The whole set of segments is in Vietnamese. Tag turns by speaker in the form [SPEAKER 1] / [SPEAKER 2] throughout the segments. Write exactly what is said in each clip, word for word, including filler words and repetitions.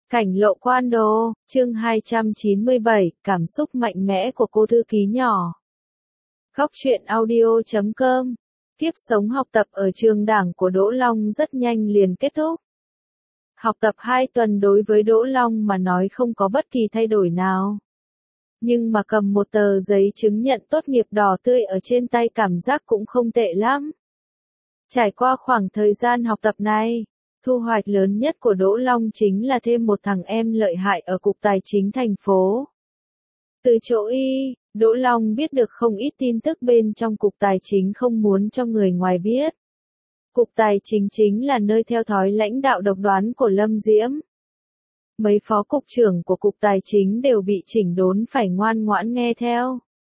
[SPEAKER 1] Cảnh lộ quan đô, chương hai trăm chín mươi bảy, cảm xúc mạnh mẽ của cô thư ký nhỏ. Góc truyện audio chấm com. Kiếp sống học tập ở trường đảng của Đỗ Long rất nhanh liền kết thúc. Học tập hai tuần đối với Đỗ Long mà nói không có bất kỳ thay đổi nào. Nhưng mà cầm một tờ giấy chứng nhận tốt nghiệp đỏ tươi ở trên tay cảm giác cũng không tệ lắm. Trải qua khoảng thời gian học tập này, thu hoạch lớn nhất của Đỗ Long chính là thêm một thằng em lợi hại ở Cục Tài chính thành phố. Từ chỗ y, Đỗ Long biết được không ít tin tức bên trong Cục Tài chính không muốn cho người ngoài biết. Cục Tài chính chính là nơi theo thói lãnh đạo độc đoán của Lâm Diễm. Mấy phó cục trưởng của Cục Tài chính đều bị chỉnh đốn phải ngoan ngoãn nghe theo.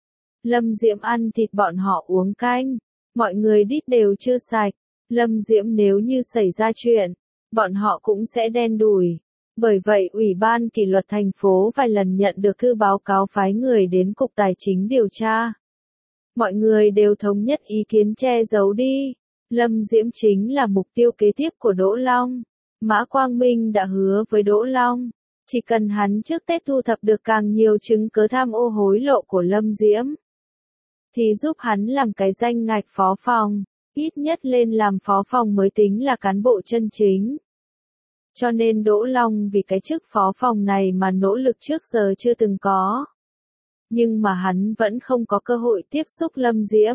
[SPEAKER 1] Lâm Diễm ăn thịt bọn họ uống canh, mọi người đít đều chưa sạch. Lâm Diễm nếu như xảy ra chuyện, bọn họ cũng sẽ đen đủi. Bởi vậy Ủy ban kỷ luật thành phố vài lần nhận được thư báo cáo phái người đến Cục Tài chính điều tra. Mọi người đều thống nhất ý kiến che giấu đi. Lâm Diễm chính là mục tiêu kế tiếp của Đỗ Long. Mã Quang Minh đã hứa với Đỗ Long, chỉ cần hắn trước Tết thu thập được càng nhiều chứng cứ tham ô hối lộ của Lâm Diễm, thì giúp hắn làm cái danh ngạch phó phòng. Ít nhất lên làm phó phòng mới tính là cán bộ chân chính. Cho nên Đỗ Long vì cái chức phó phòng này mà nỗ lực trước giờ chưa từng có. Nhưng mà hắn vẫn không có cơ hội tiếp xúc Lâm Diễm.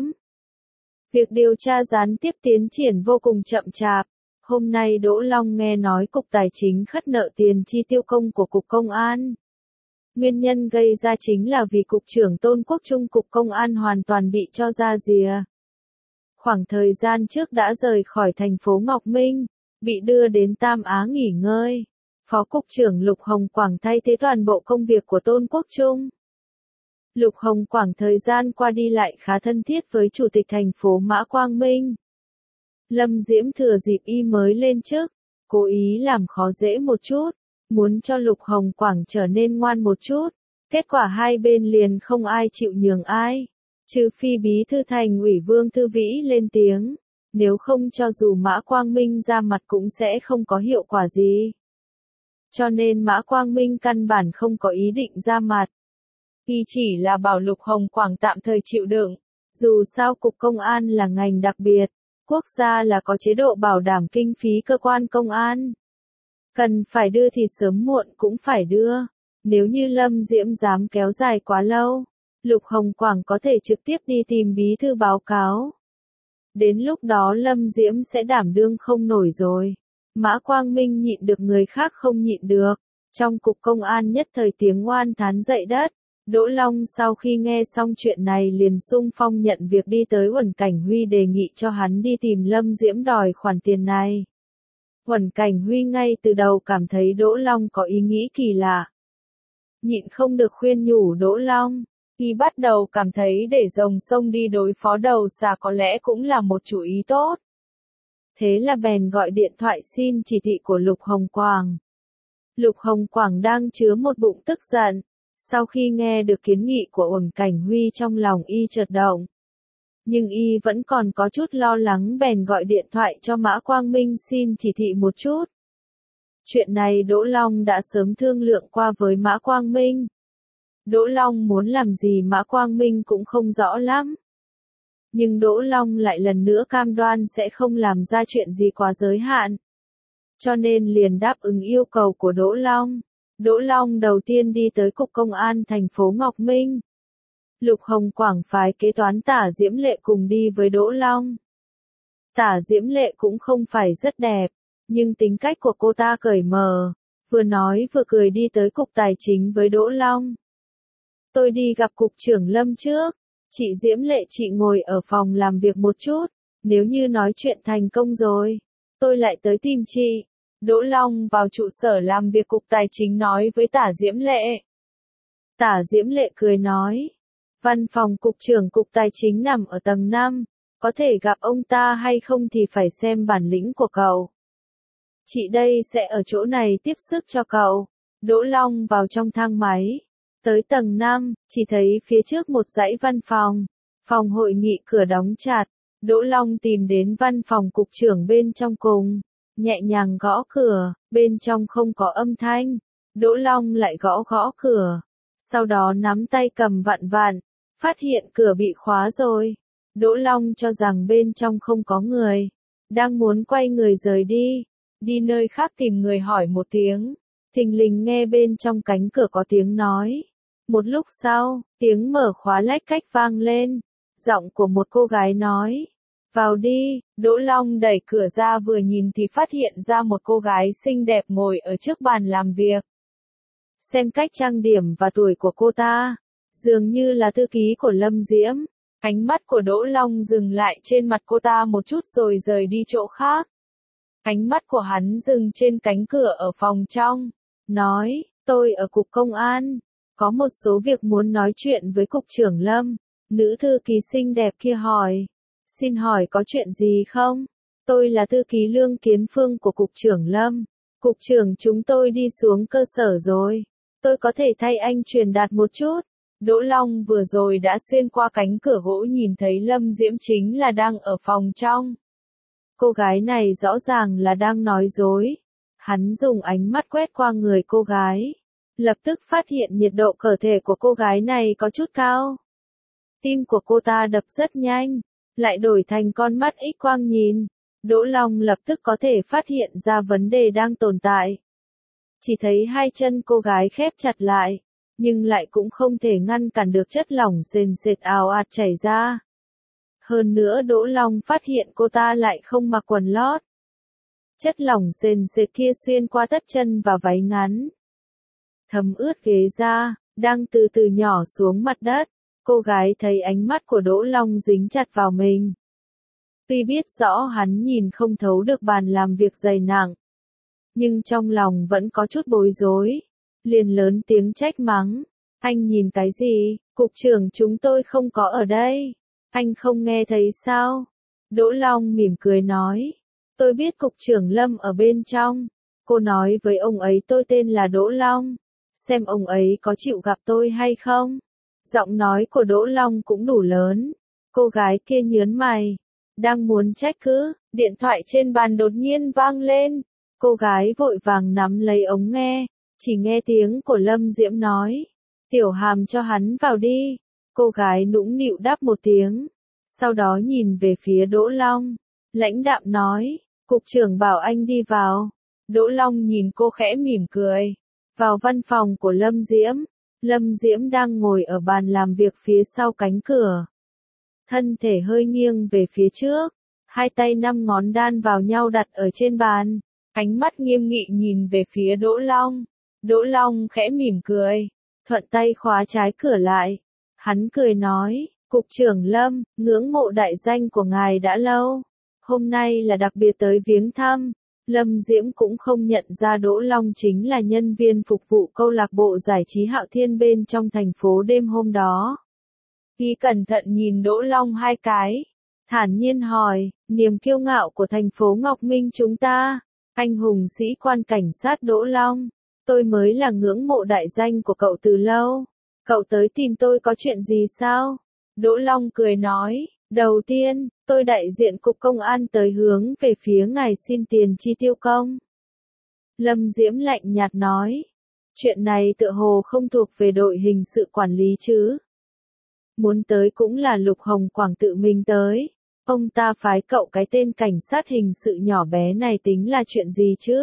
[SPEAKER 1] Việc điều tra gián tiếp tiến triển vô cùng chậm chạp. Hôm nay Đỗ Long nghe nói Cục Tài chính khất nợ tiền chi tiêu công của Cục Công an. Nguyên nhân gây ra chính là vì Cục trưởng Tôn Quốc Trung Cục Công an hoàn toàn bị cho ra rìa. Khoảng thời gian trước đã rời khỏi thành phố Ngọc Minh, bị đưa đến Tam Á nghỉ ngơi. Phó Cục trưởng Lục Hồng Quảng thay thế toàn bộ công việc của Tôn Quốc Trung. Lục Hồng Quảng thời gian qua đi lại khá thân thiết với Chủ tịch thành phố Mã Quang Minh. Lâm Diễm thừa dịp y mới lên chức, cố ý làm khó dễ một chút, muốn cho Lục Hồng Quảng trở nên ngoan một chút. Kết quả hai bên liền không ai chịu nhường ai. Trừ phi bí thư thành ủy Vương Thư Vĩ lên tiếng, nếu không cho dù Mã Quang Minh ra mặt cũng sẽ không có hiệu quả gì. Cho nên Mã Quang Minh căn bản không có ý định ra mặt. Y chỉ là bảo Lục Hồng Quảng tạm thời chịu đựng, dù sao Cục Công an là ngành đặc biệt, quốc gia là có chế độ bảo đảm kinh phí cơ quan công an. Cần phải đưa thì sớm muộn cũng phải đưa, nếu như Lâm Diễm dám kéo dài quá lâu, Lục Hồng Quảng có thể trực tiếp đi tìm bí thư báo cáo. Đến lúc đó Lâm Diễm sẽ đảm đương không nổi rồi. Mã Quang Minh nhịn được người khác không nhịn được. Trong Cục Công an nhất thời tiếng oan thán dậy đất. Đỗ Long sau khi nghe xong chuyện này liền xung phong nhận việc đi tới Uẩn Cảnh Huy đề nghị cho hắn đi tìm Lâm Diễm đòi khoản tiền này. Uẩn Cảnh Huy ngay từ đầu cảm thấy Đỗ Long có ý nghĩ kỳ lạ. Nhịn không được khuyên nhủ Đỗ Long. Y bắt đầu cảm thấy để rồng sông đi đối phó đầu xà có lẽ cũng là một chủ ý tốt. Thế là bèn gọi điện thoại xin chỉ thị của Lục Hồng Quảng. Lục Hồng Quảng đang chứa một bụng tức giận. Sau khi nghe được kiến nghị của Uẩn Cảnh Huy trong lòng y chợt động. Nhưng y vẫn còn có chút lo lắng bèn gọi điện thoại cho Mã Quang Minh xin chỉ thị một chút. Chuyện này Đỗ Long đã sớm thương lượng qua với Mã Quang Minh. Đỗ Long muốn làm gì Mã Quang Minh cũng không rõ lắm. Nhưng Đỗ Long lại lần nữa cam đoan sẽ không làm ra chuyện gì quá giới hạn. Cho nên liền đáp ứng yêu cầu của Đỗ Long. Đỗ Long đầu tiên đi tới Cục Công an thành phố Ngọc Minh. Lục Hồng Quảng phái kế toán Tả Diễm Lệ cùng đi với Đỗ Long. Tả Diễm Lệ cũng không phải rất đẹp, nhưng tính cách của cô ta cởi mở, vừa nói vừa cười đi tới Cục Tài chính với Đỗ Long. Tôi đi gặp Cục trưởng Lâm trước, chị Diễm Lệ chị ngồi ở phòng làm việc một chút, nếu như nói chuyện thành công rồi, tôi lại tới tìm chị. Đỗ Long vào trụ sở làm việc Cục Tài chính nói với Tả Diễm Lệ. Tả Diễm Lệ cười nói, văn phòng Cục trưởng Cục Tài chính nằm ở tầng năm, có thể gặp ông ta hay không thì phải xem bản lĩnh của cậu. Chị đây sẽ ở chỗ này tiếp sức cho cậu. Đỗ Long vào trong thang máy. Tới tầng năm, chỉ thấy phía trước một dãy văn phòng. Phòng hội nghị cửa đóng chặt. Đỗ Long tìm đến văn phòng cục trưởng bên trong cùng. nhẹ nhàng gõ cửa, bên trong không có âm thanh. Đỗ Long lại gõ gõ cửa, sau đó nắm tay cầm vặn vặn, phát hiện cửa bị khóa rồi. Đỗ Long cho rằng bên trong không có người, đang muốn quay người rời đi, đi nơi khác tìm người hỏi một tiếng, thình lình nghe bên trong cánh cửa có tiếng nói. Một lúc sau, tiếng mở khóa lách cách vang lên, giọng của một cô gái nói, vào đi. Đỗ Long đẩy cửa ra vừa nhìn thì phát hiện ra một cô gái xinh đẹp ngồi ở trước bàn làm việc. Xem cách trang điểm và tuổi của cô ta, dường như là thư ký của Lâm Diễm. Ánh mắt của Đỗ Long dừng lại trên mặt cô ta một chút rồi rời đi chỗ khác. Ánh mắt của hắn dừng trên cánh cửa ở phòng trong, nói, tôi ở cục công an, có một số việc muốn nói chuyện với cục trưởng Lâm. Nữ thư ký xinh đẹp kia hỏi, xin hỏi có chuyện gì không? Tôi là thư ký Lương Kiến Phương của cục trưởng Lâm. Cục trưởng chúng tôi đi xuống cơ sở rồi. Tôi có thể thay anh truyền đạt một chút. Đỗ Long vừa rồi đã xuyên qua cánh cửa gỗ nhìn thấy Lâm Diễm chính là đang ở phòng trong. Cô gái này rõ ràng là đang nói dối. Hắn dùng ánh mắt quét qua người cô gái, lập tức phát hiện nhiệt độ cơ thể của cô gái này có chút cao. Tim của cô ta đập rất nhanh, lại đổi thành con mắt X quang nhìn. Đỗ Long lập tức có thể phát hiện ra vấn đề đang tồn tại. Chỉ thấy hai chân cô gái khép chặt lại, nhưng lại cũng không thể ngăn cản được chất lỏng sền sệt ào ạt chảy ra. Hơn nữa Đỗ Long phát hiện cô ta lại không mặc quần lót. Chất lỏng sền sệt kia xuyên qua tất chân và váy ngắn, thấm ướt ghế da, đang từ từ nhỏ xuống mặt đất. Cô gái thấy ánh mắt của Đỗ Long dính chặt vào mình. Tuy biết rõ hắn nhìn không thấu được bàn làm việc dày nặng, nhưng trong lòng vẫn có chút bối rối, liền lớn tiếng trách mắng. Anh nhìn cái gì? Cục trưởng chúng tôi không có ở đây. Anh không nghe thấy sao? Đỗ Long mỉm cười nói. Tôi biết cục trưởng Lâm ở bên trong. Cô nói với ông ấy tôi tên là Đỗ Long. Xem ông ấy có chịu gặp tôi hay không? Giọng nói của Đỗ Long cũng đủ lớn. Cô gái kia nhớn mày, đang muốn trách cứ, điện thoại trên bàn đột nhiên vang lên. Cô gái vội vàng nắm lấy ống nghe, chỉ nghe tiếng của Lâm Diễm nói, Tiểu Hàm cho hắn vào đi. Cô gái nũng nịu đáp một tiếng, sau đó nhìn về phía Đỗ Long, lãnh đạm nói, cục trưởng bảo anh đi vào. Đỗ Long nhìn cô khẽ mỉm cười, vào văn phòng của Lâm Diễm. Lâm Diễm đang ngồi ở bàn làm việc phía sau cánh cửa, thân thể hơi nghiêng về phía trước, hai tay năm ngón đan vào nhau đặt ở trên bàn, ánh mắt nghiêm nghị nhìn về phía Đỗ Long. Đỗ Long khẽ mỉm cười, thuận tay khóa trái cửa lại. Hắn cười nói, cục trưởng Lâm, ngưỡng mộ đại danh của ngài đã lâu, hôm nay là đặc biệt tới viếng thăm. Lâm Diễm cũng không nhận ra Đỗ Long chính là nhân viên phục vụ câu lạc bộ giải trí Hạo Thiên bên trong thành phố đêm hôm đó. Y cẩn thận nhìn Đỗ Long hai cái, thản nhiên hỏi, niềm kiêu ngạo của thành phố Ngọc Minh chúng ta, anh hùng sĩ quan cảnh sát Đỗ Long, tôi mới là ngưỡng mộ đại danh của cậu từ lâu. Cậu tới tìm tôi có chuyện gì sao? Đỗ Long cười nói, đầu tiên, tôi đại diện cục công an tới hướng về phía ngài xin tiền chi tiêu công. Lâm Diễm lạnh nhạt nói, chuyện này tựa hồ không thuộc về đội hình sự quản lý chứ. Muốn tới cũng là Lục Hồng Quảng tự mình tới. Ông ta phái cậu cái tên cảnh sát hình sự nhỏ bé này tính là chuyện gì chứ?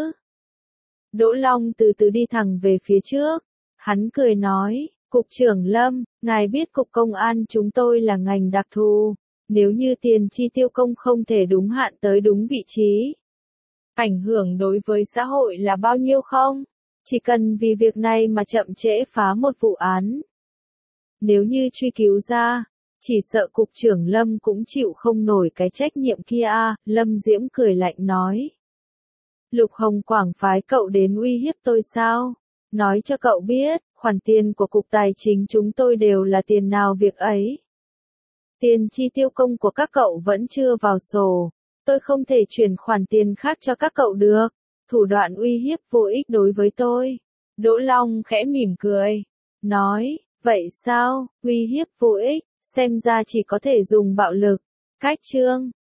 [SPEAKER 1] Đỗ Long từ từ đi thẳng về phía trước. Hắn cười nói, cục trưởng Lâm, ngài biết cục công an chúng tôi là ngành đặc thù. Nếu như tiền chi tiêu công không thể đúng hạn tới đúng vị trí, ảnh hưởng đối với xã hội là bao nhiêu không? Chỉ cần vì việc này mà chậm trễ phá một vụ án, nếu như truy cứu ra, chỉ sợ cục trưởng Lâm cũng chịu không nổi cái trách nhiệm kia à. Lâm Diễm cười lạnh nói, Lục Hồng Quảng phái cậu đến uy hiếp tôi sao? Nói cho cậu biết, khoản tiền của cục tài chính chúng tôi đều là tiền nào việc ấy. Tiền chi tiêu công của các cậu vẫn chưa vào sổ, tôi không thể chuyển khoản tiền khác cho các cậu được. Thủ đoạn uy hiếp vô ích đối với tôi. Đỗ Long khẽ mỉm cười, nói, vậy sao, uy hiếp vô ích, xem ra chỉ có thể dùng bạo lực. Cách chương